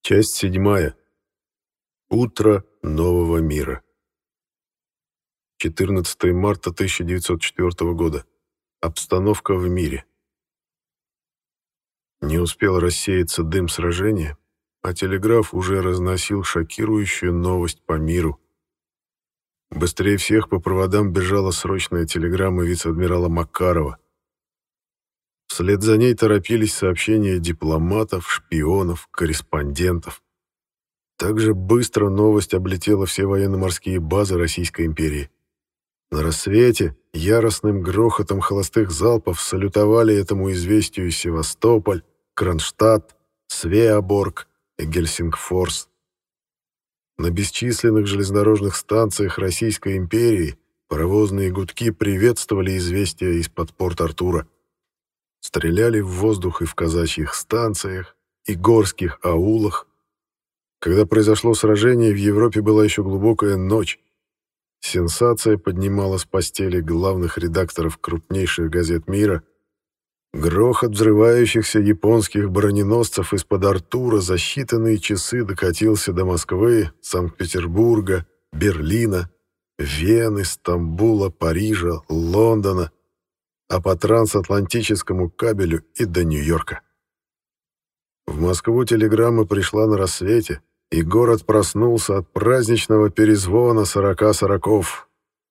Часть 7. Утро нового мира. 14 марта 1904 года. Обстановка в мире. Не успел рассеяться дым сражения, а телеграф уже разносил шокирующую новость по миру. Быстрее всех по проводам бежала срочная телеграмма вице-адмирала Макарова. Вслед за ней торопились сообщения дипломатов, шпионов, корреспондентов. Также быстро новость облетела все военно-морские базы Российской империи. На рассвете яростным грохотом холостых залпов салютовали этому известию Севастополь, Кронштадт, Свеаборг и Гельсингфорс. На бесчисленных железнодорожных станциях Российской империи паровозные гудки приветствовали известия из-под Порт-Артура. Стреляли в воздух и в казачьих станциях, и горских аулах. Когда произошло сражение, в Европе была еще глубокая ночь. Сенсация поднимала с постели главных редакторов крупнейших газет мира. Грохот взрывающихся японских броненосцев из-под Артура за считанные часы докатился до Москвы, Санкт-Петербурга, Берлина, Вены, Стамбула, Парижа, Лондона, а по трансатлантическому кабелю и до Нью-Йорка. В Москву телеграмма пришла на рассвете, и город проснулся от праздничного перезвона 40 сороков.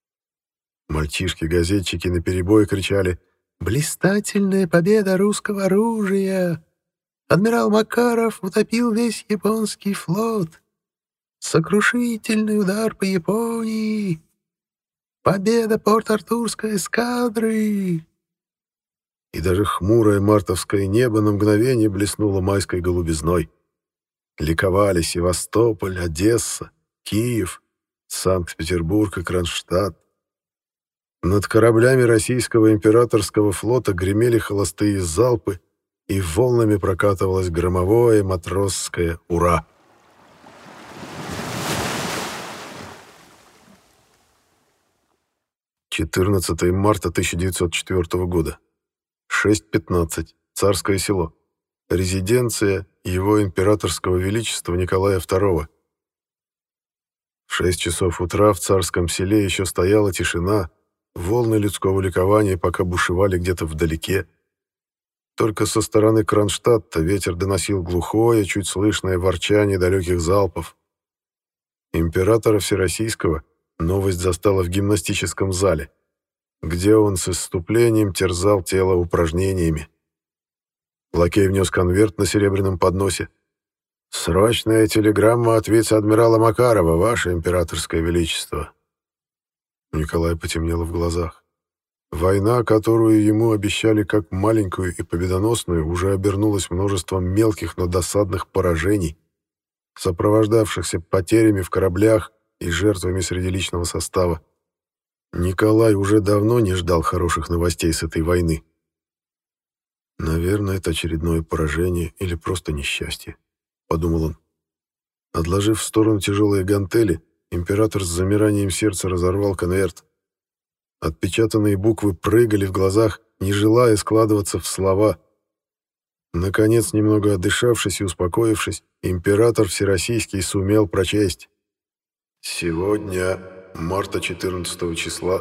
Мальчишки-газетчики наперебой кричали: «Блистательная победа русского оружия! Адмирал Макаров утопил весь японский флот! Сокрушительный удар по Японии! Победа Порт-Артурской эскадры!» И даже хмурое мартовское небо на мгновение блеснуло майской голубизной. Ликовали Севастополь, Одесса, Киев, Санкт-Петербург и Кронштадт. Над кораблями российского императорского флота гремели холостые залпы, и волнами прокатывалось громовое матросское «Ура!». «14 марта 1904 года. 6:15. Царское село. Резиденция Его Императорского Величества Николая II. В 6 часов утра в Царском селе еще стояла тишина, волны людского ликования пока бушевали где-то вдалеке. Только со стороны Кронштадта ветер доносил глухое, чуть слышное ворчание далеких залпов. Императора Всероссийского новость застала в гимнастическом зале, где он с исступлением терзал тело упражнениями. Лакей внес конверт на серебряном подносе. «Срочная телеграмма от вице-адмирала Макарова, Ваше Императорское Величество». У Николая потемнело в глазах. Война, которую ему обещали как маленькую и победоносную, уже обернулась множеством мелких, но досадных поражений, сопровождавшихся потерями в кораблях и жертвами среди личного состава. Николай уже давно не ждал хороших новостей с этой войны. «Наверное, это очередное поражение или просто несчастье», — подумал он. Отложив в сторону тяжелые гантели, император с замиранием сердца разорвал конверт. Отпечатанные буквы прыгали в глазах, не желая складываться в слова. Наконец, немного отдышавшись и успокоившись, император Всероссийский сумел прочесть: «Сегодня, марта 14 числа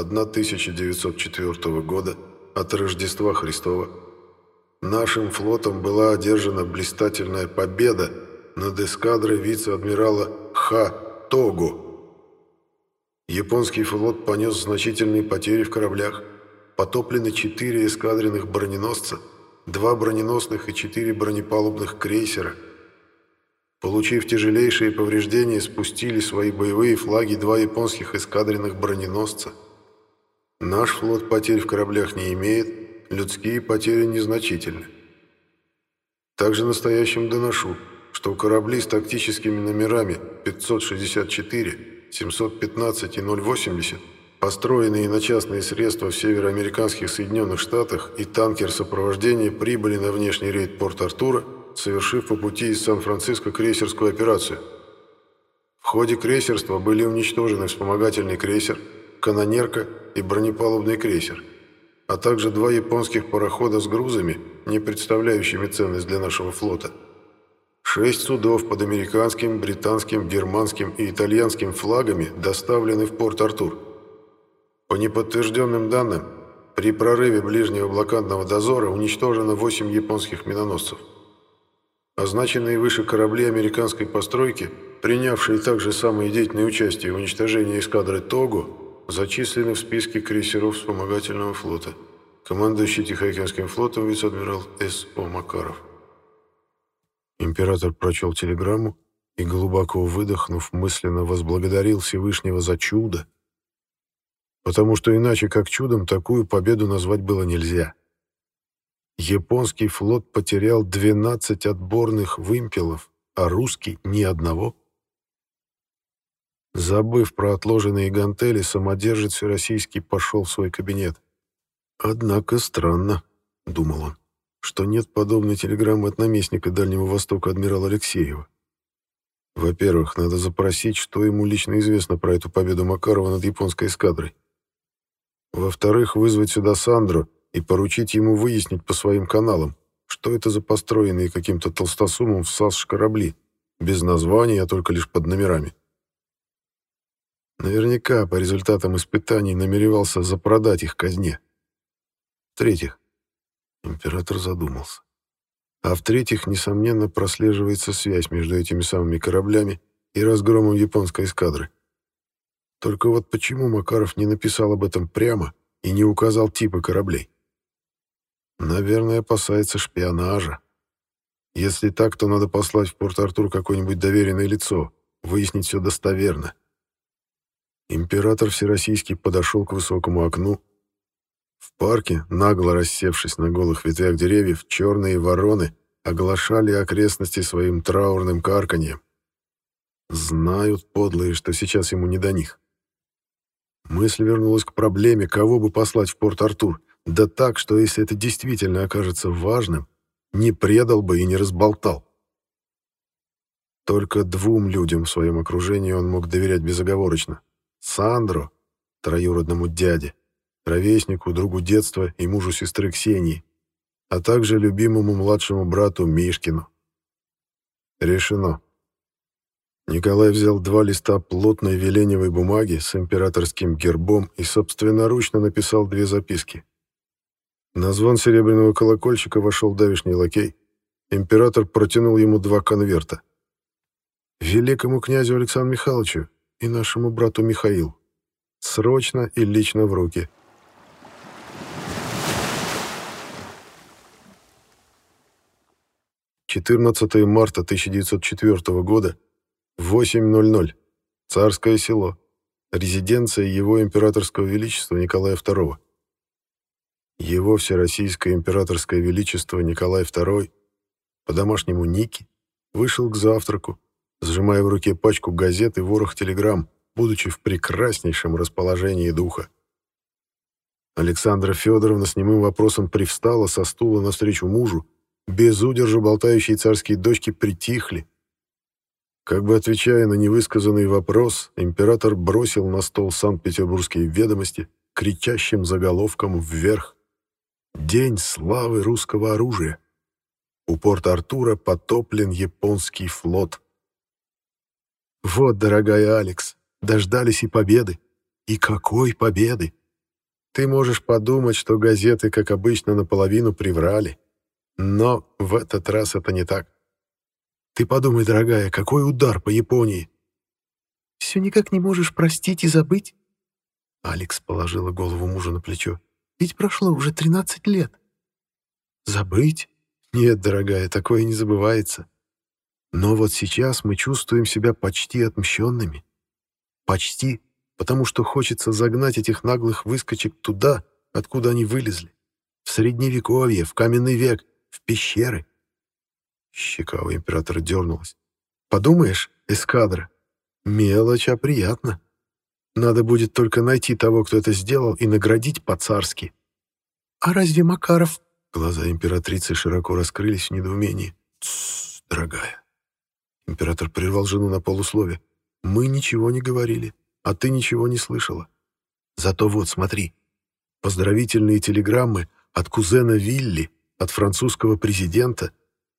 1904 года, от Рождества Христова, нашим флотом была одержана блистательная победа над эскадрой вице-адмирала Ха Того. Японский флот понес значительные потери в кораблях, потоплены 4 эскадренных броненосца, 2 броненосных и 4 бронепалубных крейсера. Получив тяжелейшие повреждения, спустили свои боевые флаги 2 японских эскадренных броненосца. Наш флот потерь в кораблях не имеет, людские потери незначительны. Также настоящим доношу, что корабли с тактическими номерами 564, 715 и 080, построенные на частные средства в североамериканских Соединенных Штатах, и танкер сопровождения прибыли на внешний рейд Порт-Артура, совершив по пути из Сан-Франциско крейсерскую операцию. В ходе крейсерства были уничтожены вспомогательный крейсер, канонерка и бронепалубный крейсер, а также 2 японских парохода с грузами, не представляющими ценность для нашего флота. 6 судов под американским, британским, германским и итальянским флагами доставлены в Порт-Артур. По неподтвержденным данным, при прорыве ближнего блокадного дозора уничтожено 8 японских миноносцев. Означенные выше корабли американской постройки, принявшие также самое деятельное участие в уничтожении эскадры «Того», зачислены в списке крейсеров вспомогательного флота. Командующий Тихоокеанским флотом вице-адмирал С.О. Макаров. Император прочел телеграмму и, глубоко выдохнув, мысленно возблагодарил Всевышнего за чудо, потому что иначе как чудом такую победу назвать было нельзя. Японский флот потерял 12 отборных вымпелов, а русский — ни одного. Забыв про отложенные гантели, самодержец Всероссийский пошел в свой кабинет. «Однако странно», — думал он, — «что нет подобной телеграммы от наместника Дальнего Востока адмирала Алексеева. Во-первых, надо запросить, что ему лично известно про эту победу Макарова над японской эскадрой. Во-вторых, вызвать сюда Сандро и поручить ему выяснить по своим каналам, что это за построенные каким-то толстосумом в САС корабли, без названий, а только лишь под номерами. Наверняка по результатам испытаний намеревался запродать их казне. В-третьих, император задумался. А в-третьих, несомненно, прослеживается связь между этими самыми кораблями и разгромом японской эскадры. Только вот почему Макаров не написал об этом прямо и не указал типы кораблей? Наверное, опасается шпионажа. Если так, то надо послать в Порт-Артур какое-нибудь доверенное лицо, выяснить все достоверно. Император Всероссийский подошел к высокому окну. В парке, нагло рассевшись на голых ветвях деревьев, черные вороны оглашали окрестности своим траурным карканьем. Знают подлые, что сейчас ему не до них. Мысль вернулась к проблеме, кого бы послать в Порт-Артур, да так, что если это действительно окажется важным, не предал бы и не разболтал. Только двум людям в своем окружении он мог доверять безоговорочно. Сандро, троюродному дяде, ровеснику, другу детства и мужу сестры Ксении, а также любимому младшему брату Мишкину. Решено. Николай взял 2 листа плотной веленевой бумаги с императорским гербом и собственноручно написал 2 записки. На звон серебряного колокольчика вошел давишний лакей. Император протянул ему 2 конверта. Великому князю Александру Михайловичу и нашему брату Михаилу. Срочно и лично в руки. «14 марта 1904 года, 8:00. Царское село. Резиденция Его Императорского Величества Николая II. Его Всероссийское Императорское Величество Николай II, по-домашнему Ники, вышел к завтраку, сжимая в руке пачку газет и ворох телеграмм, будучи в прекраснейшем расположении духа. Александра Федоровна с немым вопросом привстала со стула навстречу мужу, без удержу болтающие царские дочки притихли. Как бы отвечая на невысказанный вопрос, император бросил на стол Санкт-Петербургские ведомости кричащим заголовком вверх: «День славы русского оружия! У Порт-Артура потоплен японский флот». Вот, дорогая Алекс, дождались и победы. И какой победы! Ты можешь подумать, что газеты, как обычно, наполовину приврали. Но в этот раз это не так. Ты подумай, дорогая, какой удар по Японии. Все никак не можешь простить и забыть? Алекс положила голову мужа на плечо. Ведь прошло уже 13 лет. Забыть? Нет, дорогая, такое не забывается. Но вот сейчас мы чувствуем себя почти отмщенными. Почти, потому что хочется загнать этих наглых выскочек туда, откуда они вылезли. В Средневековье, в каменный век, в пещеры. Щека у императора дернулась. Подумаешь, эскадра. Мелочь, а приятно. Надо будет только найти того, кто это сделал, и наградить по-царски. А разве Макаров... Глаза императрицы широко раскрылись в недоумении. «Тссс, дорогая». Император прервал жену на полуслове. «Мы ничего не говорили, а ты ничего не слышала. Зато вот, смотри. Поздравительные телеграммы от кузена Вилли, от французского президента.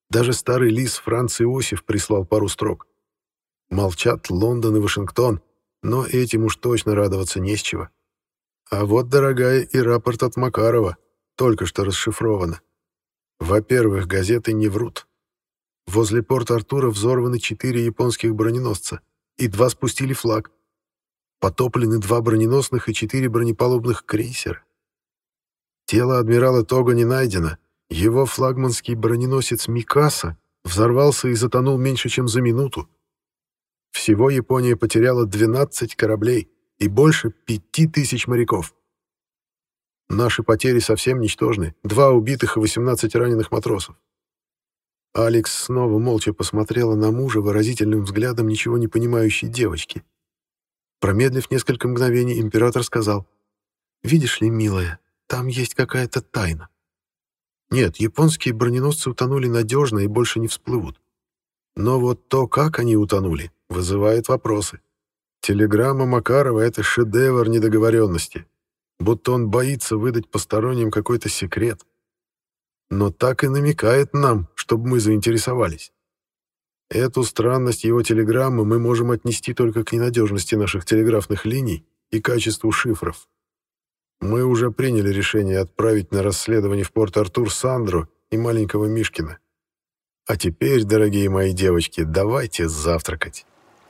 Даже старый лис Франц Иосиф прислал пару строк. Молчат Лондон и Вашингтон, но этим уж точно радоваться не с чего. А вот, дорогая, и рапорт от Макарова, только что расшифровано. Во-первых, газеты не врут. Возле Порт-Артура взорваны 4 японских броненосца, и 2 спустили флаг. Потоплены 2 броненосных и 4 бронепалубных крейсера. Тело адмирала Того не найдено. Его флагманский броненосец «Микаса» взорвался и затонул меньше, чем за минуту. Всего Япония потеряла 12 кораблей и больше 5000 моряков. Наши потери совсем ничтожны. 2 убитых и 18 раненых матросов. Алекс снова молча посмотрела на мужа выразительным взглядом ничего не понимающей девочки. Промедлив несколько мгновений, император сказал: «Видишь ли, милая, там есть какая-то тайна. Нет, японские броненосцы утонули надежно и больше не всплывут. Но вот то, как они утонули, вызывает вопросы. Телеграмма Макарова — это шедевр недоговоренности, будто он боится выдать посторонним какой-то секрет. Но так и намекает нам, чтобы мы заинтересовались. Эту странность его телеграммы мы можем отнести только к ненадежности наших телеграфных линий и качеству шифров. Мы уже приняли решение отправить на расследование в Порт-Артур Сандру и маленького Мишкина. А теперь, дорогие мои девочки, давайте завтракать».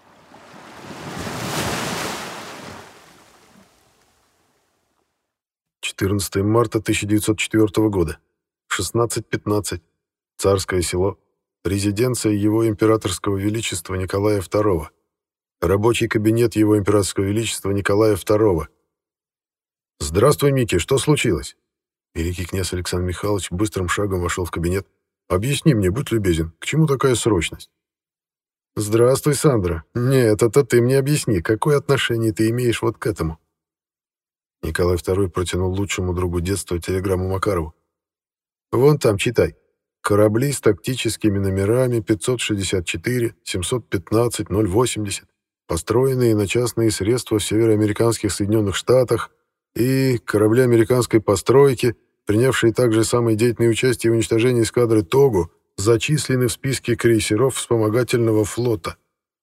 «14 марта 1904 года. 16:15. Царское село. Резиденция Его Императорского Величества Николая II. Рабочий кабинет Его Императорского Величества Николая II. «Здравствуй, Микки, что случилось?» Великий князь Александр Михайлович быстрым шагом вошел в кабинет. «Объясни мне, будь любезен, к чему такая срочность?» «Здравствуй, Сандра. Нет, это ты мне объясни, какое отношение ты имеешь вот к этому?» Николай II протянул лучшему другу детства телеграмму Макарову. «Вон там, читай. Корабли с тактическими номерами 564, 715, 080, построенные на частные средства в североамериканских Соединенных Штатах, и корабли американской постройки, принявшие также самое деятельное участие в уничтожении эскадры Того, зачислены в списке крейсеров вспомогательного флота.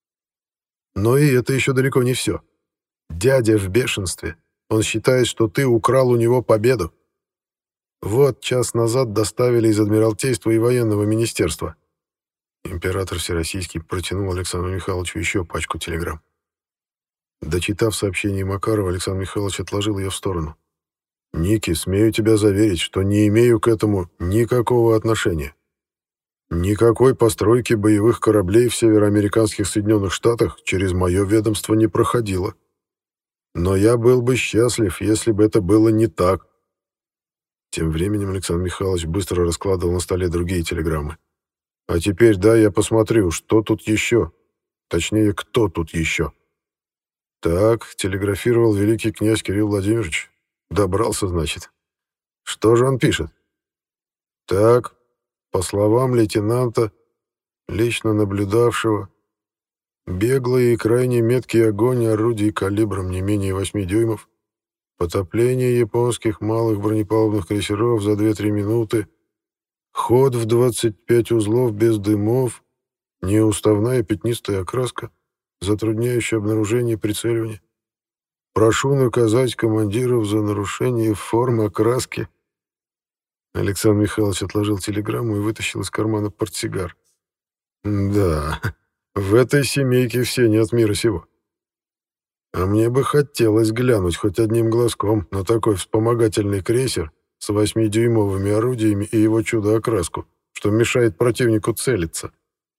Но и это еще далеко не все. Дядя в бешенстве. Он считает, что ты украл у него победу. Вот час назад доставили из Адмиралтейства и военного министерства». Император Всероссийский протянул Александру Михайловичу еще пачку телеграмм. Дочитав сообщение Макарова, Александр Михайлович отложил ее в сторону. «Ники, смею тебя заверить, что не имею к этому никакого отношения. Никакой постройки боевых кораблей в североамериканских Соединенных Штатах через мое ведомство не проходило. Но я был бы счастлив, если бы это было не так». Тем временем Александр Михайлович быстро раскладывал на столе другие телеграммы. «А теперь дай я посмотрю, что тут еще. Точнее, кто тут еще». «Так», — телеграфировал великий князь Кирилл Владимирович. «Добрался, значит. Что же он пишет?» «Так, по словам лейтенанта, лично наблюдавшего, беглый и крайне меткий огонь орудий калибром не менее 8 дюймов, потопление японских малых бронепалубных крейсеров за 2-3 минуты, ход в 25 узлов без дымов, неуставная пятнистая окраска, затрудняющая обнаружение и прицеливание. Прошу наказать командиров за нарушение форм окраски». Александр Михайлович отложил телеграмму и вытащил из кармана портсигар. «Да, в этой семейке все не от мира сего. А мне бы хотелось глянуть хоть одним глазком на такой вспомогательный крейсер с 8-дюймовыми орудиями и его чудо-окраску, что мешает противнику целиться.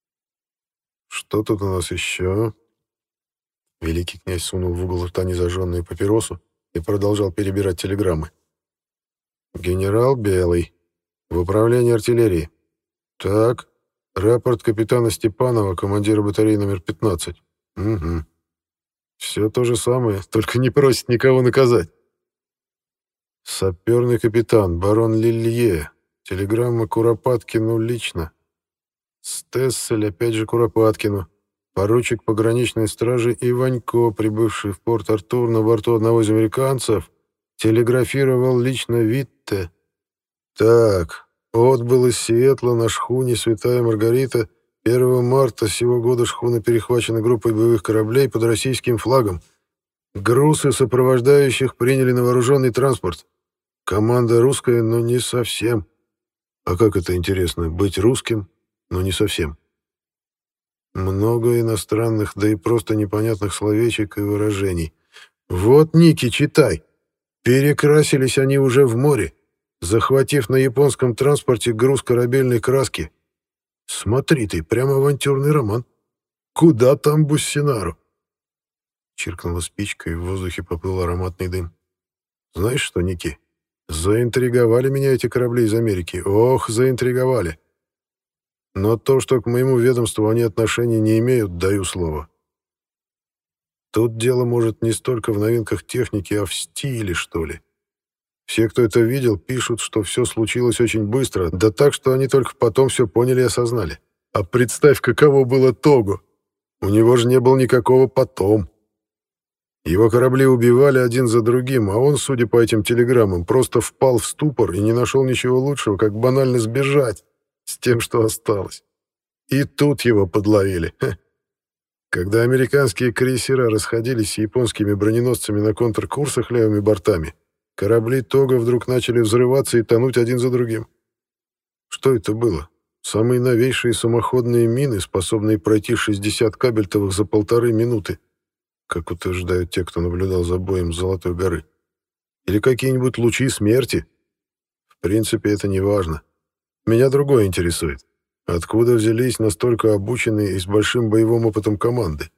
Что тут у нас еще?» Великий князь сунул в угол рта незажженную папиросу и продолжал перебирать телеграммы. «Генерал Белый. В управлении артиллерии. Так, рапорт капитана Степанова, командира батареи номер 15. Угу. Все то же самое, только не просит никого наказать. Саперный капитан, барон Лилье. Телеграмма Куропаткину лично. Стессель опять же Куропаткину. Поручик пограничной стражи Иванько, прибывший в Порт-Артур на борту одного из американцев, телеграфировал лично Витте. Так, Отбыл из Сиэтла на шхуне «Святая Маргарита». 1 марта сего года шхуна перехвачена группой боевых кораблей под российским флагом. Груз и сопровождающих приняли на вооруженный транспорт. Команда русская, но не совсем. А как это интересно, быть русским, но не совсем? Много иностранных, да и просто непонятных словечек и выражений. Вот, Ники, читай. Перекрасились они уже в море, захватив на японском транспорте груз корабельной краски. Смотри ты, прямо авантюрный роман. Куда там Буссинару? Чиркнула спичка, и в воздухе поплыл ароматный дым. Знаешь что, Ники, заинтриговали меня эти корабли из Америки. Ох, заинтриговали. Но то, что к моему ведомству они отношения не имеют, даю слово. Тут дело, может, не столько в новинках техники, а в стиле, что ли. Все, кто это видел, пишут, что все случилось очень быстро, да так, что они только потом все поняли и осознали. А представь, каково было Того. У него же не было никакого «потом». Его корабли убивали один за другим, а он, судя по этим телеграммам, просто впал в ступор и не нашел ничего лучшего, как банально сбежать с тем, что осталось. И тут его подловили. Когда американские крейсера расходились с японскими броненосцами на контркурсах левыми бортами, корабли Того вдруг начали взрываться и тонуть один за другим. Что это было? Самые новейшие самоходные мины, способные пройти 60 кабельтовых за 1,5 минуты, как утверждают те, кто наблюдал за боем с Золотой горы. Или какие-нибудь лучи смерти? В принципе, это не важно. Меня другое интересует. Откуда взялись настолько обученные и с большим боевым опытом команды?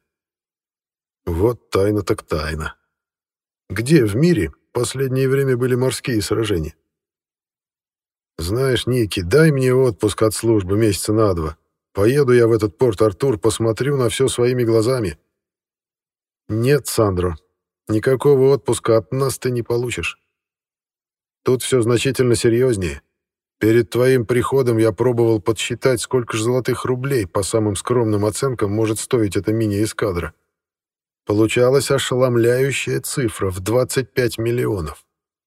Вот тайна так тайна. Где в мире в последнее время были морские сражения? Знаешь, Ники, дай мне отпуск от службы месяца на 2. Поеду я в этот Порт-Артур, посмотрю на все своими глазами. Нет, Сандро, никакого отпуска от нас ты не получишь. Тут все значительно серьезнее. Перед твоим приходом я пробовал подсчитать, сколько же золотых рублей, по самым скромным оценкам, может стоить эта мини-эскадра. Получалась ошеломляющая цифра в 25 миллионов.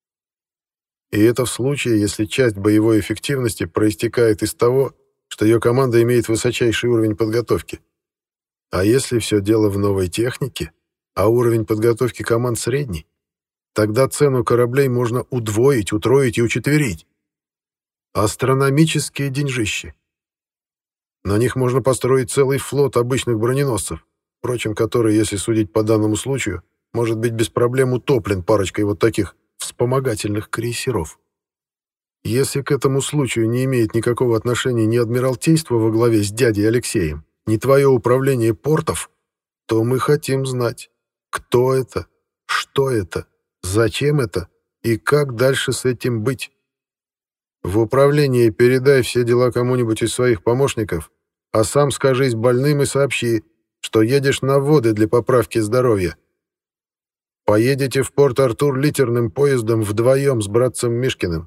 И это в случае, если часть боевой эффективности проистекает из того, что ее команда имеет высочайший уровень подготовки. А если все дело в новой технике, а уровень подготовки команд средний, тогда цену кораблей можно удвоить, утроить и учетверить. Астрономические деньжищи. На них можно построить целый флот обычных броненосцев, впрочем, который, если судить по данному случаю, может быть без проблем утоплен парочкой вот таких вспомогательных крейсеров. Если к этому случаю не имеет никакого отношения ни Адмиралтейство во главе с дядей Алексеем, ни твое управление портов, то мы хотим знать, кто это, что это, зачем это и как дальше с этим быть. В управлении передай все дела кому-нибудь из своих помощников, а сам скажись больным и сообщи, что едешь на воды для поправки здоровья. Поедете в Порт-Артур литерным поездом вдвоем с братцем Мишкиным.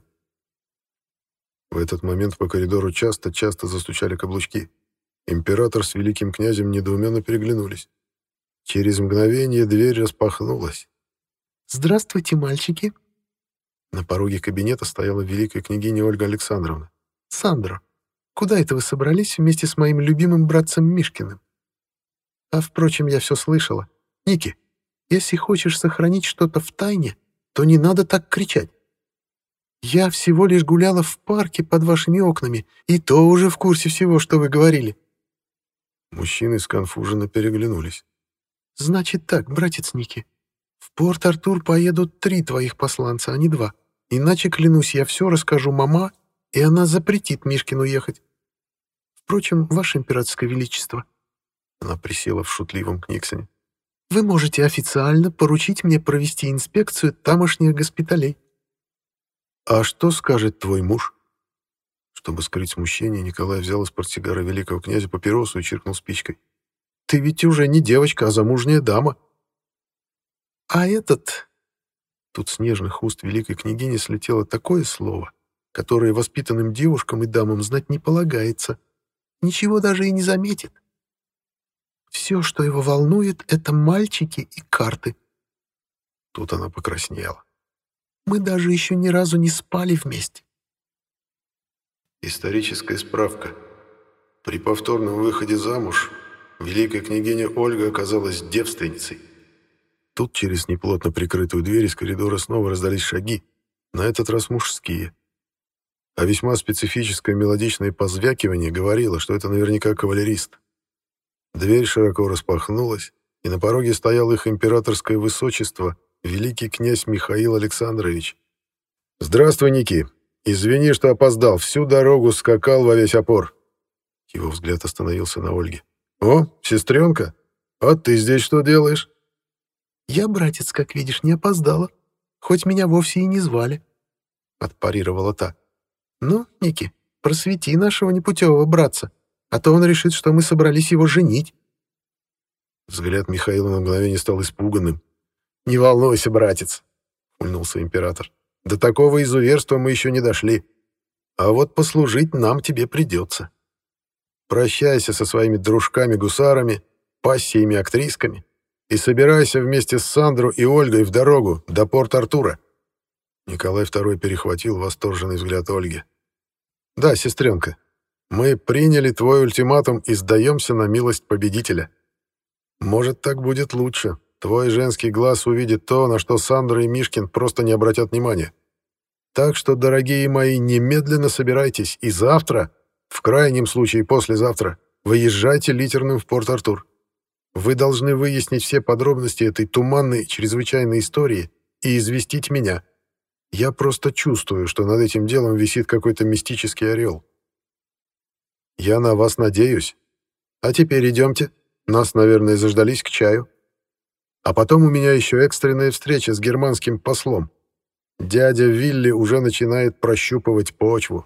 В этот момент по коридору часто-часто застучали каблучки. Император с великим князем недоуменно переглянулись. Через мгновение дверь распахнулась. «Здравствуйте, мальчики!» На пороге кабинета стояла великая княгиня Ольга Александровна. «Сандро, куда это вы собрались вместе с моим любимым братцем Мишкиным? А, впрочем, я все слышала. Ники, если хочешь сохранить что-то в тайне, то не надо так кричать. Я всего лишь гуляла в парке под вашими окнами, и то уже в курсе всего, что вы говорили». Мужчины сконфуженно переглянулись. «Значит так, братец Ники, в Порт-Артур поедут 3 твоих посланца, а не 2. Иначе, клянусь, я все расскажу мама, и она запретит Мишкину ехать. Впрочем, ваше императорское величество...» Она присела в шутливом книгсоне. «Вы можете официально поручить мне провести инспекцию тамошних госпиталей». «А что скажет твой муж?» Чтобы скрыть смущение, Николай взял из портсигара великого князя папиросу и чиркнул спичкой. «Ты ведь уже не девочка, а замужняя дама». «А этот...» Тут с нежных уст великой княгини слетело такое слово, которое воспитанным девушкам и дамам знать не полагается. Ничего даже и не заметит. Все, что его волнует, это мальчики и карты. Тут она покраснела. Мы даже еще ни разу не спали вместе. Историческая справка. При повторном выходе замуж великая княгиня Ольга оказалась девственницей. Тут через неплотно прикрытую дверь из коридора снова раздались шаги, на этот раз мужские. А весьма специфическое мелодичное позвякивание говорило, что это наверняка кавалерист. Дверь широко распахнулась, и на пороге стоял их императорское высочество, великий князь Михаил Александрович. «Здравствуй, Ники. Извини, что опоздал. Всю дорогу скакал во весь опор». Его взгляд остановился на Ольге. «О, сестренка, а ты здесь что делаешь?» «Я, братец, как видишь, не опоздала, хоть меня вовсе и не звали», — отпарировала та. «Ну, Ники, просвети нашего непутевого братца, а то он решит, что мы собрались его женить». Взгляд Михаила на мгновение стал испуганным. «Не волнуйся, братец», — ухмыльнулся император. «До такого изуверства мы еще не дошли. А вот послужить нам тебе придется. Прощайся со своими дружками-гусарами, пассиями-актрисками и собирайся вместе с Сандру и Ольгой в дорогу до Порт-Артура». Николай II перехватил восторженный взгляд Ольги. «Да, сестренка, мы приняли твой ультиматум и сдаемся на милость победителя. Может, так будет лучше. Твой женский глаз увидит то, на что Сандра и Мишкин просто не обратят внимания. Так что, дорогие мои, немедленно собирайтесь и завтра, в крайнем случае послезавтра, выезжайте литерным в Порт-Артур. Вы должны выяснить все подробности этой туманной, чрезвычайной истории и известить меня. Я просто чувствую, что над этим делом висит какой-то мистический орел. Я на вас надеюсь. А теперь идемте. Нас, наверное, заждались к чаю. А потом у меня еще экстренная встреча с германским послом. Дядя Вилли уже начинает прощупывать почву».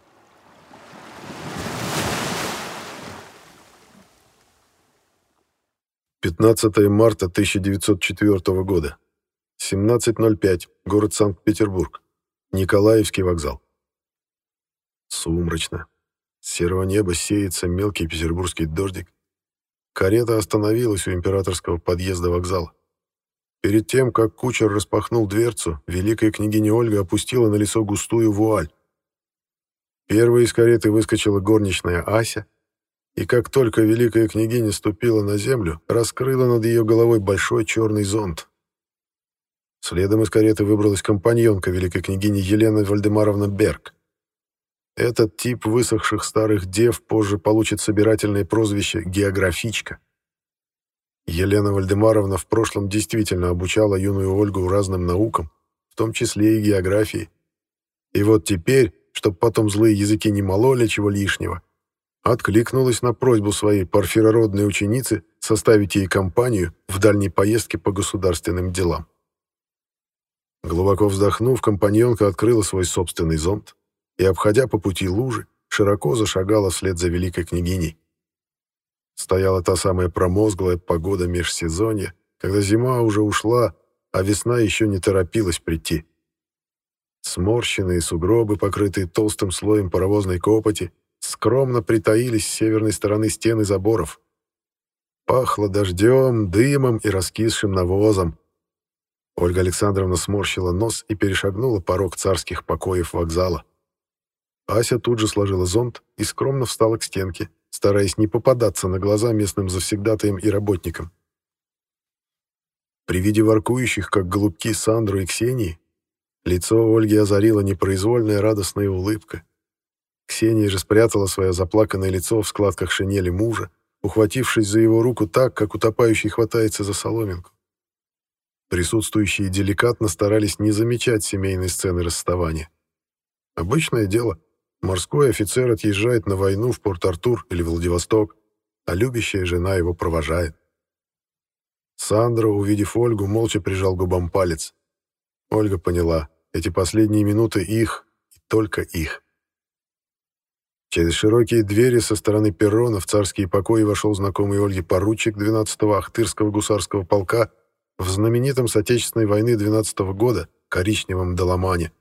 15 марта 1904 года. 17:05. Город Санкт-Петербург. Николаевский вокзал. Сумрачно. С серого неба сеется мелкий петербургский дождик. Карета остановилась у императорского подъезда вокзала. Перед тем, как кучер распахнул дверцу, великая княгиня Ольга опустила на лицо густую вуаль. Первой из кареты выскочила горничная Ася, и как только великая княгиня ступила на землю, раскрыла над ее головой большой черный зонт. Следом из кареты выбралась компаньонка великой княгини Елена Вальдемаровна Берг. Этот тип высохших старых дев позже получит собирательное прозвище «географичка». Елена Вальдемаровна в прошлом действительно обучала юную Ольгу разным наукам, в том числе и географии. И вот теперь, чтобы потом злые языки не мололи чего лишнего, откликнулась на просьбу своей парфирородной ученицы составить ей компанию в дальней поездке по государственным делам. Глубоко вздохнув, компаньонка открыла свой собственный зонт и, обходя по пути лужи, широко зашагала вслед за великой княгиней. Стояла та самая промозглая погода межсезонья, когда зима уже ушла, а весна еще не торопилась прийти. Сморщенные сугробы, покрытые толстым слоем паровозной копоти, скромно притаились с северной стороны стены заборов. Пахло дождем, дымом и раскисшим навозом. Ольга Александровна сморщила нос и перешагнула порог царских покоев вокзала. Ася тут же сложила зонт и скромно встала к стенке, стараясь не попадаться на глаза местным завсегдатаям и работникам. При виде воркующих, как голубки, Сандру и Ксении, лицо Ольги озарила непроизвольная радостная улыбка. Ксения же спрятала свое заплаканное лицо в складках шинели мужа, ухватившись за его руку так, как утопающий хватается за соломинку. Присутствующие деликатно старались не замечать семейной сцены расставания. Обычное дело. Морской офицер отъезжает на войну в Порт-Артур или Владивосток, а любящая жена его провожает. Сандро, увидев Ольгу, молча прижал к губам палец. Ольга поняла, эти последние минуты их, и только их. Через широкие двери со стороны перрона в царские покои вошел знакомый Ольге поручик 12-го Ахтырского гусарского полка в знаменитом с Отечественной войны 12-го года коричневом доломане.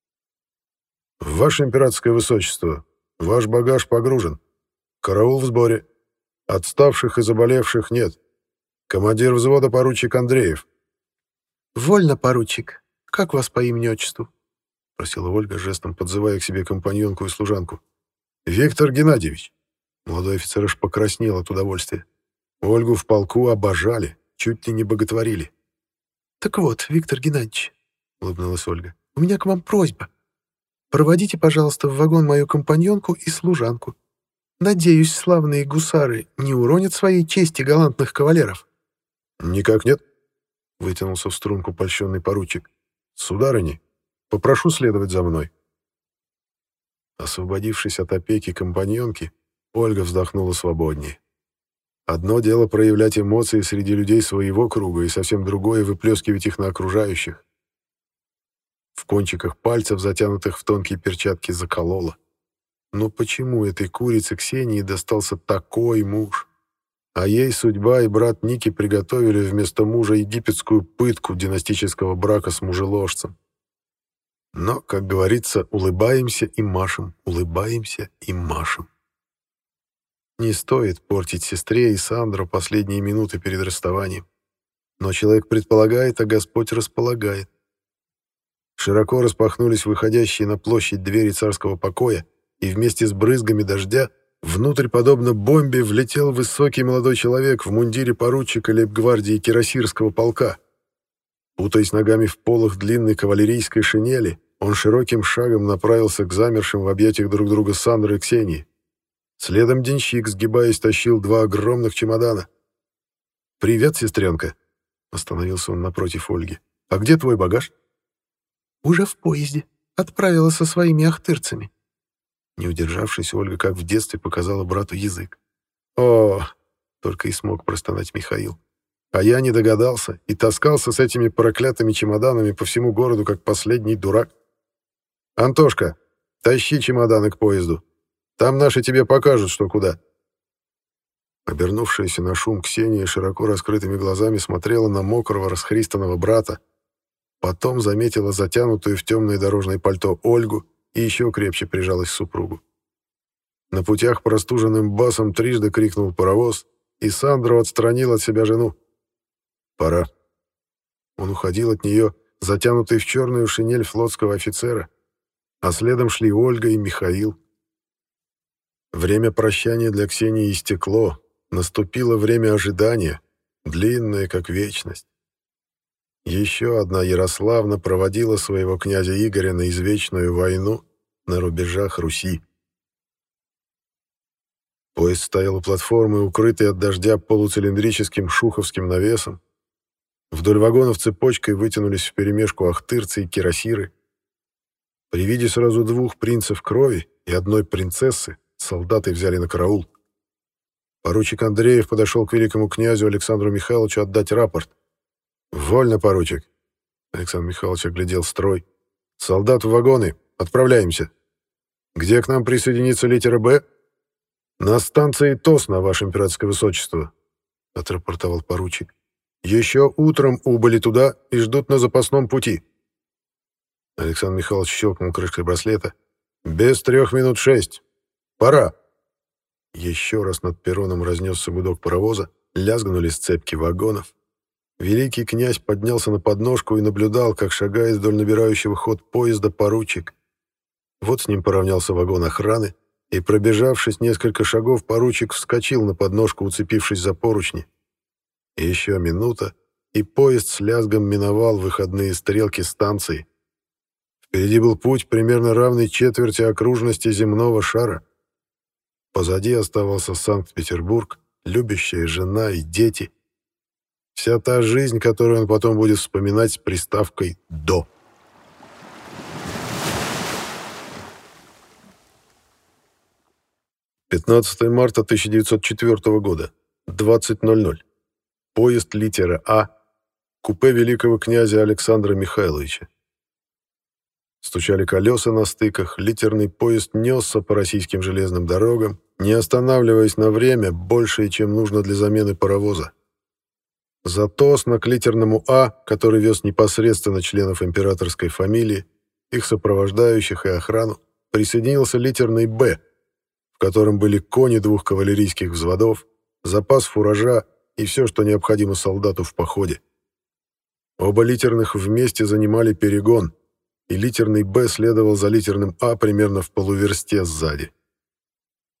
«Ваше императорское высочество, ваш багаж погружен. Караул в сборе. Отставших и заболевших нет. Командир взвода поручик Андреев». «Вольно, поручик. Как вас по имени-отчеству?» — просила Ольга, жестом подзывая к себе компаньонку и служанку. «Виктор Геннадьевич!» Молодой офицер аж покраснел от удовольствия. Ольгу в полку обожали, чуть ли не боготворили. «Так вот, Виктор Геннадьевич», — улыбнулась Ольга, — «у меня к вам просьба. Проводите, пожалуйста, в вагон мою компаньонку и служанку. Надеюсь, славные гусары не уронят своей чести галантных кавалеров». «Никак нет», — вытянулся в струнку польщенный поручик. «Сударыни, попрошу следовать за мной». Освободившись от опеки компаньонки, Ольга вздохнула свободнее. Одно дело проявлять эмоции среди людей своего круга, и совсем другое — выплескивать их на окружающих. В кончиках пальцев, затянутых в тонкие перчатки, заколола. Но почему этой курице Ксении достался такой муж? А ей судьба и брат Ники приготовили вместо мужа египетскую пытку династического брака с мужеложцем. Но, как говорится, улыбаемся и машем, улыбаемся и машем. Не стоит портить сестре и Сандро последние минуты перед расставанием. Но человек предполагает, а Господь располагает. Широко распахнулись выходящие на площадь двери царского покоя, и вместе с брызгами дождя внутрь, подобно бомбе, влетел высокий молодой человек в мундире поручика лейб-гвардии кирасирского полка. Путаясь ногами в полах длинной кавалерийской шинели, он широким шагом направился к замершим в объятиях друг друга Сандро и Ксении. Следом денщик, сгибаясь, тащил два огромных чемодана. «Привет, сестренка!» — остановился он напротив Ольги. «А где твой багаж?» «Уже в поезде. Отправила со своими ахтырцами». Не удержавшись, Ольга, как в детстве, показала брату язык. «О!» — только и смог простонать Михаил. «А я не догадался и таскался с этими проклятыми чемоданами по всему городу, как последний дурак. Антошка, тащи чемоданы к поезду. Там наши тебе покажут, что куда». Обернувшаяся на шум Ксения широко раскрытыми глазами смотрела на мокрого, расхристанного брата, потом заметила затянутую в темное дорожное пальто Ольгу и еще крепче прижалась к супругу. На путях простуженным басом трижды крикнул паровоз, и Сандро отстранил от себя жену. «Пора». Он уходил от нее, затянутый в черную шинель флотского офицера, а следом шли Ольга и Михаил. Время прощания для Ксении истекло, наступило время ожидания, длинное, как вечность. Еще одна Ярославна проводила своего князя Игоря на извечную войну на рубежах Руси. Поезд стоял у платформы, укрытый от дождя полуцилиндрическим шуховским навесом. Вдоль вагонов цепочкой вытянулись вперемешку ахтырцы и кирасиры. При виде сразу двух принцев крови и одной принцессы солдаты взяли на караул. Поручик Андреев подошел к великому князю Александру Михайловичу отдать рапорт. «Вольно, поручик!» Александр Михайлович оглядел строй. «Солдат в вагоны! Отправляемся! Где к нам присоединится литера «Б»?» «На станции Тосно, ваше императорское высочество», — отрапортовал поручик. «Еще утром убыли туда и ждут на запасном пути». Александр Михайлович щелкнул крышкой браслета. «Без 3 минут 6. Пора!» Еще раз над перроном разнесся гудок паровоза, лязгнули сцепки вагонов. Великий князь поднялся на подножку и наблюдал, как шагает вдоль набирающего ход поезда поручик. Вот с ним поравнялся вагон охраны, и, пробежавшись несколько шагов, поручик вскочил на подножку, уцепившись за поручни. И еще минута, и поезд с лязгом миновал выходные стрелки станции. Впереди был путь, примерно равный четверти окружности земного шара. Позади оставался Санкт-Петербург, любящая жена и дети. Вся та жизнь, которую он потом будет вспоминать с приставкой «до». «15 марта 1904 года, 20:00. Поезд литера А, купе великого князя Александра Михайловича». Стучали колеса на стыках, литерный поезд несся по российским железным дорогам, не останавливаясь на время, большее, чем нужно для замены паровоза. За Тосно к литерному А, который вез непосредственно членов императорской фамилии, их сопровождающих и охрану, присоединился литерный Б, в котором были кони 2 кавалерийских взводов, запас фуража и все, что необходимо солдату в походе. Оба литерных вместе занимали перегон, и литерный Б следовал за литерным А примерно в полуверсте сзади.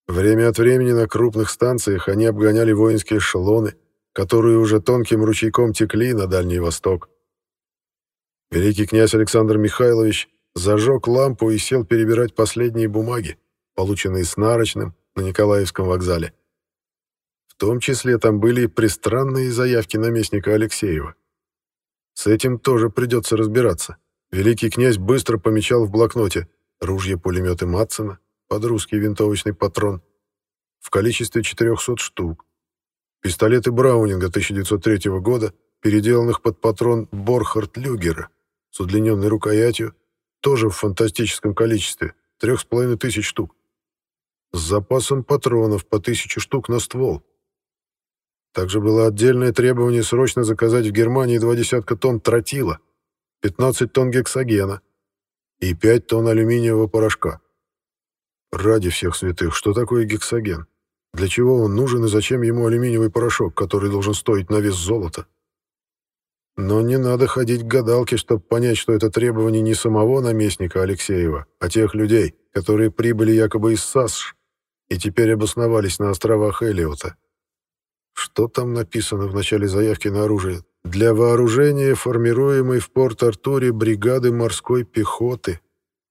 Время от времени на крупных станциях они обгоняли воинские эшелоны, которые уже тонким ручейком текли на Дальний Восток. Великий князь Александр Михайлович зажег лампу и сел перебирать последние бумаги, полученные с нарочным на Николаевском вокзале. В том числе там были и пристранные заявки наместника Алексеева. С этим тоже придется разбираться. Великий князь быстро помечал в блокноте ружья-пулеметы Матсена под русский винтовочный патрон в количестве 400 штук, пистолеты Браунинга 1903 года, переделанных под патрон Борхард-Люгера с удлиненной рукоятью, тоже в фантастическом количестве, 3500 штук, с запасом патронов по 1000 штук на ствол. Также было отдельное требование срочно заказать в Германии 20 тонн тротила, 15 тонн гексогена и 5 тонн алюминиевого порошка. Ради всех святых, что такое гексоген? Для чего он нужен и зачем ему алюминиевый порошок, который должен стоить на вес золота? Но не надо ходить к гадалке, чтобы понять, что это требование не самого наместника Алексеева, а тех людей, которые прибыли якобы из САСШ и теперь обосновались на островах Элиота. Что там написано в начале заявки на оружие? Для вооружения формируемой в Порт-Артуре бригады морской пехоты.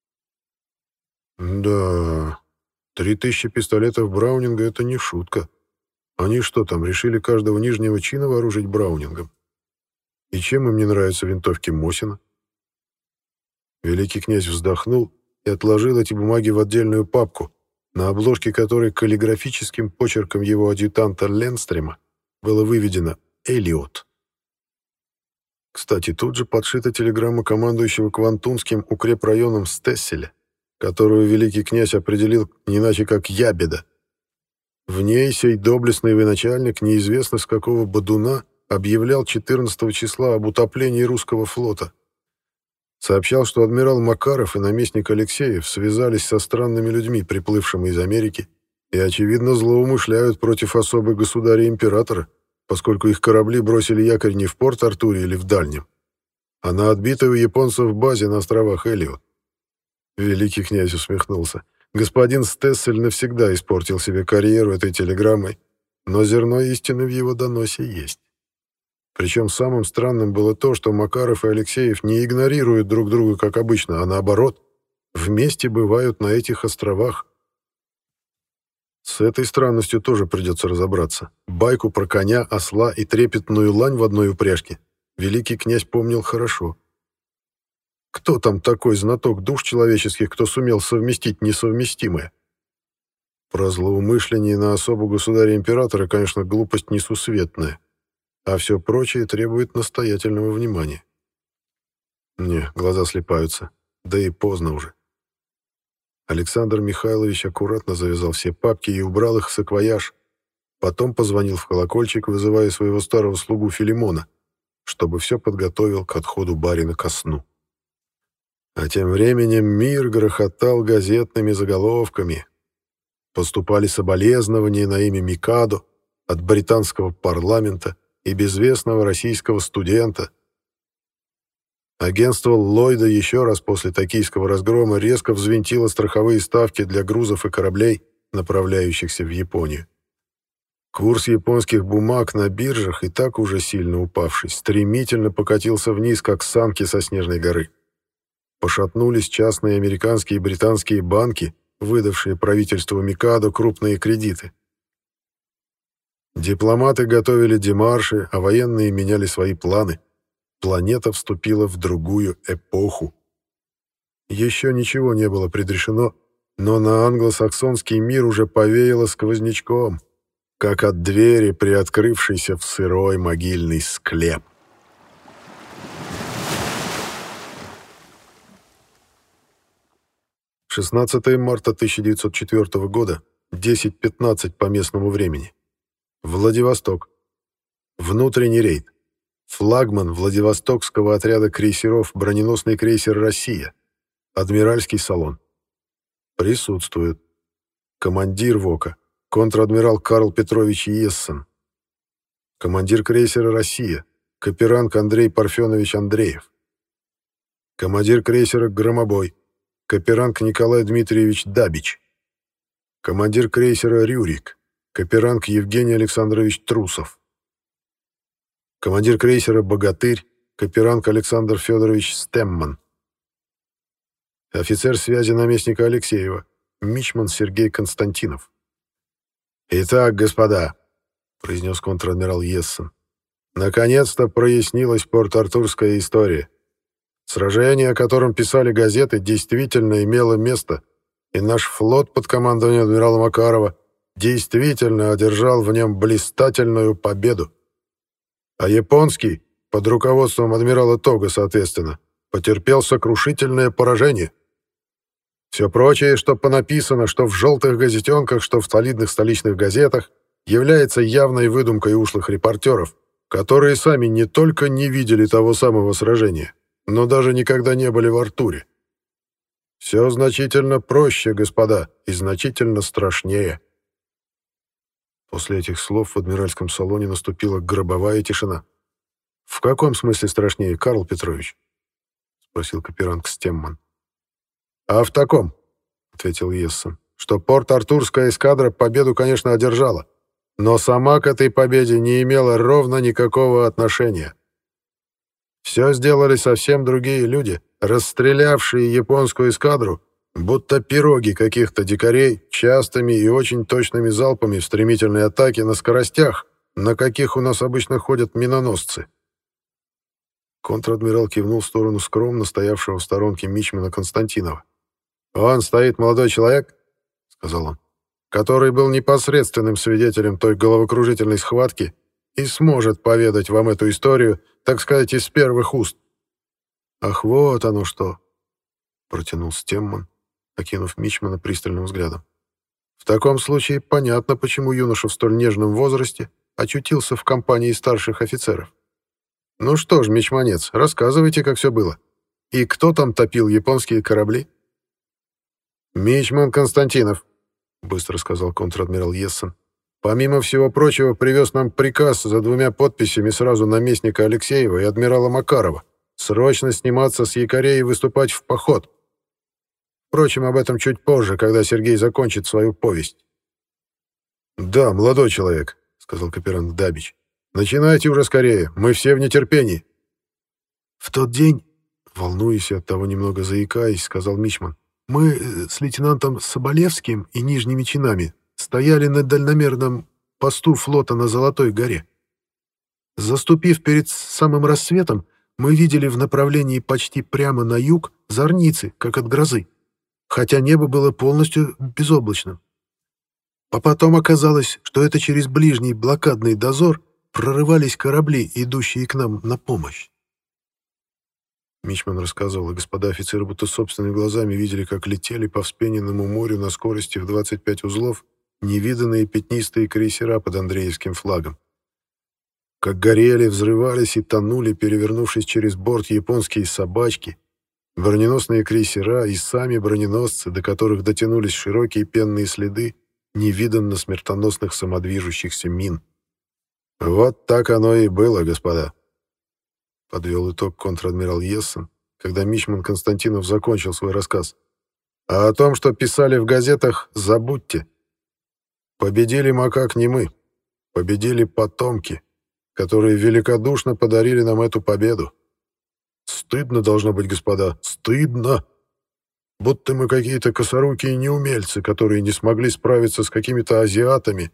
Да, 3000 пистолетов Браунинга — это не шутка. Они что там, решили каждого нижнего чина вооружить Браунингом? И чем им не нравятся винтовки Мосина? Великий князь вздохнул и отложил эти бумаги в отдельную папку, на обложке которой каллиграфическим почерком его адъютанта Ленстрема было выведено «Элиот». Кстати, тут же подшита телеграмма командующего Квантунским укрепрайоном Стесселя, которую великий князь определил не иначе как «Ябеда». В ней сей доблестный военачальник, неизвестно с какого бодуна, объявлял 14 числа об утоплении русского флота. Сообщал, что адмирал Макаров и наместник Алексеев связались со странными людьми, приплывшими из Америки, и, очевидно, злоумышляют против особы государя-императора, поскольку их корабли бросили якорь не в Порт-Артуре или в Дальнем, а на отбитой у японцев базе на островах Элиот. Великий князь усмехнулся. Господин Стессель навсегда испортил себе карьеру этой телеграммой, но зерно истины в его доносе есть. Причем самым странным было то, что Макаров и Алексеев не игнорируют друг друга, как обычно, а наоборот, вместе бывают на этих островах. С этой странностью тоже придется разобраться. Байку про коня, осла и трепетную лань в одной упряжке великий князь помнил хорошо. Кто там такой знаток душ человеческих, кто сумел совместить несовместимое? Про злоумышление на особу государя-императора, конечно, глупость несусветная, а все прочее требует настоятельного внимания. Не, глаза слипаются, да и поздно уже. Александр Михайлович аккуратно завязал все папки и убрал их в саквояж, потом позвонил в колокольчик, вызывая своего старого слугу Филимона, чтобы все подготовил к отходу барина ко сну. А тем временем мир грохотал газетными заголовками. Поступали соболезнования на имя Микадо от британского парламента и безвестного российского студента. Агентство Ллойда еще раз после токийского разгрома резко взвинтило страховые ставки для грузов и кораблей, направляющихся в Японию. Курс японских бумаг на биржах, и так уже сильно упавший, стремительно покатился вниз, как санки со снежной горы. Пошатнулись частные американские и британские банки, выдавшие правительству Микадо крупные кредиты. Дипломаты готовили демарши, а военные меняли свои планы. Планета вступила в другую эпоху. Еще ничего не было предрешено, но на англосаксонский мир уже повеяло сквознячком, как от двери, приоткрывшейся в сырой могильный склеп. — 16 марта 1904 года, 10:15 по местному времени. Владивосток. Внутренний рейд. Флагман Владивостокского отряда крейсеров броненосный крейсер «Россия». Адмиральский салон. Присутствуют командир ВОКа, контр-адмирал Карл Петрович Ессен. Командир крейсера «Россия», каперанг Андрей Парфенович Андреев. Командир крейсера «Громобой», каперанг Николай Дмитриевич Дабич. командир крейсера «Рюрик», каперанг Евгений Александрович Трусов. Командир крейсера «Богатырь», каперанг Александр Федорович Стемман. Офицер связи наместника Алексеева, мичман Сергей Константинов. «Итак, господа», — произнес контр-адмирал Ессен, — «наконец-то прояснилась порт-артурская история. Сражение, о котором писали газеты, действительно имело место, и наш флот под командованием адмирала Макарова действительно одержал в нем блистательную победу. А японский, под руководством адмирала Тога, соответственно, потерпел сокрушительное поражение. Все прочее, что понаписано, что в желтых газетенках, что в солидных столичных газетах, является явной выдумкой ушлых репортеров, которые сами не только не видели того самого сражения, но даже никогда не были в Артуре. Все значительно проще, господа, и значительно страшнее». После этих слов в адмиральском салоне наступила гробовая тишина. «В каком смысле страшнее, Карл Петрович?» — спросил каперанг Стемман. «А в таком, — ответил Ессен, — что порт-артурская эскадра победу, конечно, одержала, но сама к этой победе не имела ровно никакого отношения. Все сделали совсем другие люди, расстрелявшие японскую эскадру, будто пироги каких-то дикарей, частыми и очень точными залпами в стремительной атаке на скоростях, на каких у нас обычно ходят миноносцы». Контр-адмирал кивнул в сторону скромно стоявшего в сторонке мичмана Константинова. «Вон стоит молодой человек, — сказал он, — который был непосредственным свидетелем той головокружительной схватки и сможет поведать вам эту историю, так сказать, из первых уст». «Ах, вот оно что!» — протянул Стемман, окинув мичмана пристальным взглядом. «В таком случае понятно, почему юноша в столь нежном возрасте очутился в компании старших офицеров. Ну что ж, мичманец, рассказывайте, как все было. И кто там топил японские корабли?» «Мичман Константинов», — быстро сказал контр-адмирал Ессен, «помимо всего прочего привез нам приказ за 2 подписями сразу наместника Алексеева и адмирала Макарова срочно сниматься с якорей и выступать в поход. Впрочем, об этом чуть позже, когда Сергей закончит свою повесть». «Да, молодой человек», — сказал каперанг Дабич, — «начинайте уже скорее, мы все в нетерпении». «В тот день, волнуясь и оттого немного заикаясь, — сказал мичман, — мы с лейтенантом Соболевским и нижними чинами стояли на дальномерном посту флота на Золотой горе. Заступив перед самым рассветом, мы видели в направлении почти прямо на юг зорницы, как от грозы, хотя небо было полностью безоблачным. А потом оказалось, что это через ближний блокадный дозор прорывались корабли, идущие к нам на помощь». Мичман рассказывал, и господа офицеры будто собственными глазами видели, как летели по вспененному морю на скорости в 25 узлов невиданные пятнистые крейсера под Андреевским флагом. Как горели, взрывались и тонули, перевернувшись через борт, японские собачки, броненосные крейсера и сами броненосцы, до которых дотянулись широкие пенные следы невиданно смертоносных самодвижущихся мин. «Вот так оно и было, господа», — подвел итог контр-адмирал Ессен, когда мичман Константинов закончил свой рассказ. «А о том, что писали в газетах, забудьте. Победили макак не мы, победили потомки, которые великодушно подарили нам эту победу. Стыдно должно быть, господа, стыдно. Будто мы какие-то косорукие неумельцы, которые не смогли справиться с какими-то азиатами».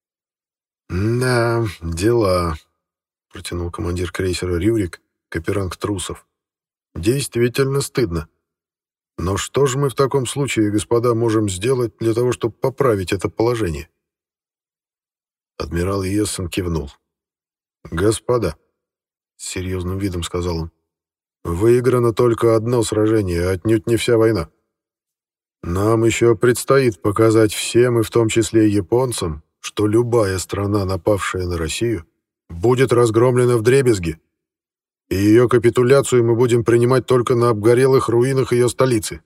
«Да, дела», — протянул командир крейсера «Рюрик», каперанг Трусов. «Действительно стыдно. Но что же мы в таком случае, господа, можем сделать для того, чтобы поправить это положение?» Адмирал Ессен кивнул. «Господа», — с серьезным видом сказал он, — «выиграно только одно сражение, а отнюдь не вся война. Нам еще предстоит показать всем, и в том числе японцам, что любая страна, напавшая на Россию, будет разгромлена вдребезги, и ее капитуляцию мы будем принимать только на обгорелых руинах ее столицы.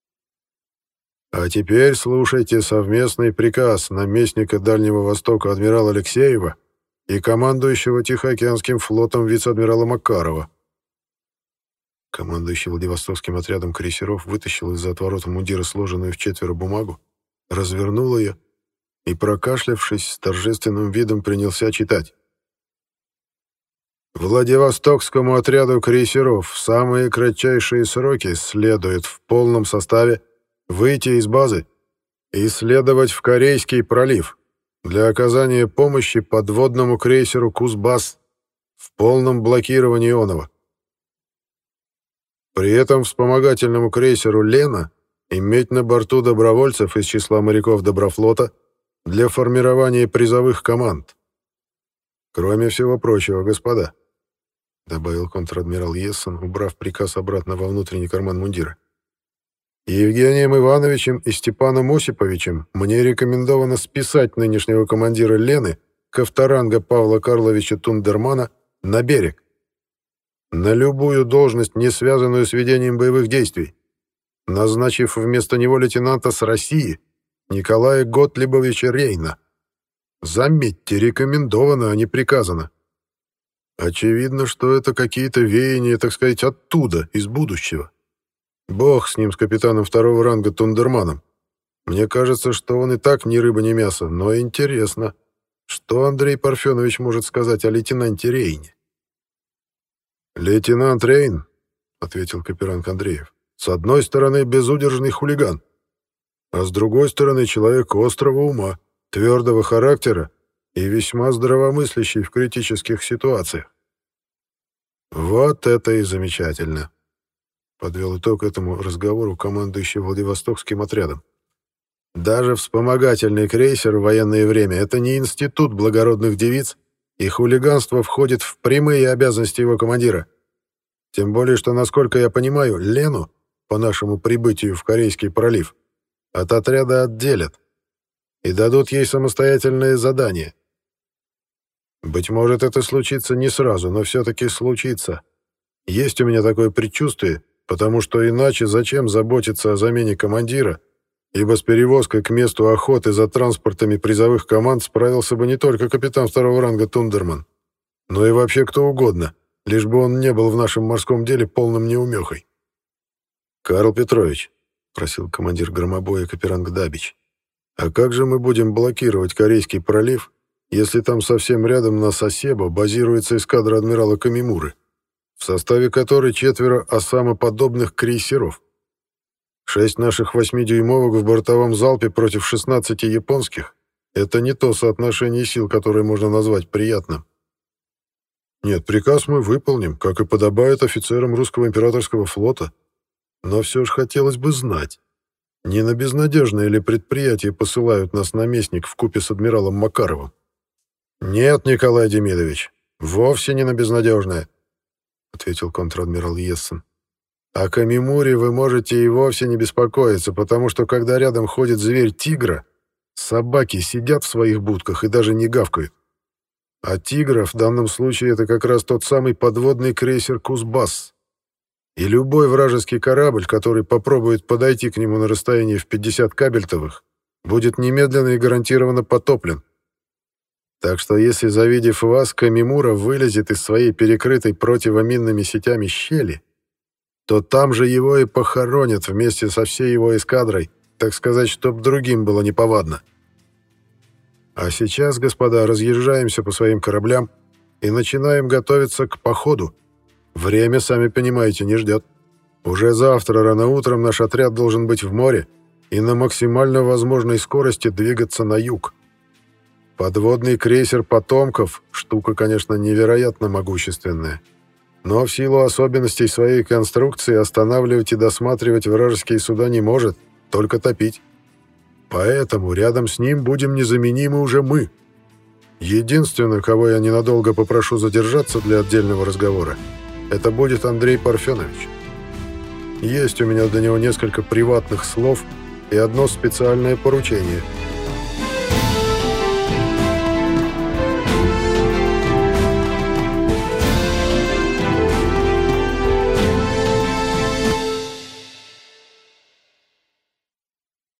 А теперь слушайте совместный приказ наместника Дальнего Востока адмирала Алексеева и командующего Тихоокеанским флотом вице-адмирала Макарова». Командующий Владивостокским отрядом крейсеров вытащил из-за отворота мундира сложенную в четверо бумагу, развернул ее и, прокашлявшись, с торжественным видом принялся читать. Владивостокскому отряду крейсеров в самые кратчайшие сроки следует в полном составе выйти из базы и следовать в Корейский пролив для оказания помощи подводному крейсеру «Кузбасс» в полном блокировании оного. При этом вспомогательному крейсеру «Лена» иметь на борту добровольцев из числа моряков Доброфлота для формирования призовых команд. Кроме всего прочего, господа, — добавил контр-адмирал Ессен, убрав приказ обратно во внутренний карман мундира, Евгением Ивановичем и Степаном Осиповичем мне рекомендовано списать нынешнего командира «Лены» Ковторанга Павла Карловича Тундермана на берег, на любую должность, не связанную с ведением боевых действий, назначив вместо него лейтенанта с России Николая Готлибовича Рейна. Заметьте, рекомендовано, а не приказано. Очевидно, что это какие-то веяния, так сказать, оттуда, из будущего. Бог с ним, с капитаном второго ранга Тундерманом. Мне кажется, что он и так ни рыба, ни мясо, но интересно, что Андрей Парфенович может сказать о лейтенанте Рейне. «Лейтенант Рейн», — ответил Каперанг Андреев, — «с одной стороны безудержный хулиган, а с другой стороны человек острого ума, твердого характера и весьма здравомыслящий в критических ситуациях». «Вот это и замечательно», — подвел итог этому разговору командующий Владивостокским отрядом. «Даже вспомогательный крейсер в военное время — это не институт благородных девиц, и хулиганство входит в прямые обязанности его командира. Тем более, что, насколько я понимаю, Лену, по нашему прибытию в Корейский пролив, от отряда отделят и дадут ей самостоятельное задание. Быть может, это случится не сразу, но все-таки случится. Есть у меня такое предчувствие, потому что иначе зачем заботиться о замене командира, ибо с перевозкой к месту охоты за транспортами призовых команд справился бы не только капитан второго ранга Тундерман, но и вообще кто угодно, лишь бы он не был в нашем морском деле полным неумехой. «Карл Петрович», — просил командир громобоя Каперанг Дабич, «а как же мы будем блокировать Корейский пролив, если там совсем рядом на Сасебо базируется эскадра адмирала Камимуры, в составе которой 4 осамоподобных крейсеров? 6 наших 8-дюймовок в бортовом залпе против 16 японских — это не то соотношение сил, которое можно назвать приятным. Нет, приказ мы выполним, как и подобает офицерам русского императорского флота, но все же хотелось бы знать, не на безнадежное ли предприятие посылают нас наместник вкупе с адмиралом Макаровым?» «Нет, Николай Демидович, вовсе не на безнадежное», — ответил контр-адмирал Ессен. «О Камимуре вы можете и вовсе не беспокоиться, потому что, когда рядом ходит зверь тигра, собаки сидят в своих будках и даже не гавкают. А тигра в данном случае это как раз тот самый подводный крейсер «Кузбасс». И любой вражеский корабль, который попробует подойти к нему на расстоянии в 50 кабельтовых, будет немедленно и гарантированно потоплен. Так что если, завидев вас, Камимура вылезет из своей перекрытой противоминными сетями щели, то там же его и похоронят вместе со всей его эскадрой, так сказать, чтоб другим было неповадно. А сейчас, господа, разъезжаемся по своим кораблям и начинаем готовиться к походу. Время, сами понимаете, не ждет. Уже завтра рано утром наш отряд должен быть в море и на максимально возможной скорости двигаться на юг. Подводный крейсер «Потомков» — штука, конечно, невероятно могущественная, но в силу особенностей своей конструкции останавливать и досматривать вражеские суда не может, только топить. Поэтому рядом с ним будем незаменимы уже мы. Единственное, кого я ненадолго попрошу задержаться для отдельного разговора, это будет Андрей Парфенович. Есть у меня для него несколько приватных слов и одно специальное поручение —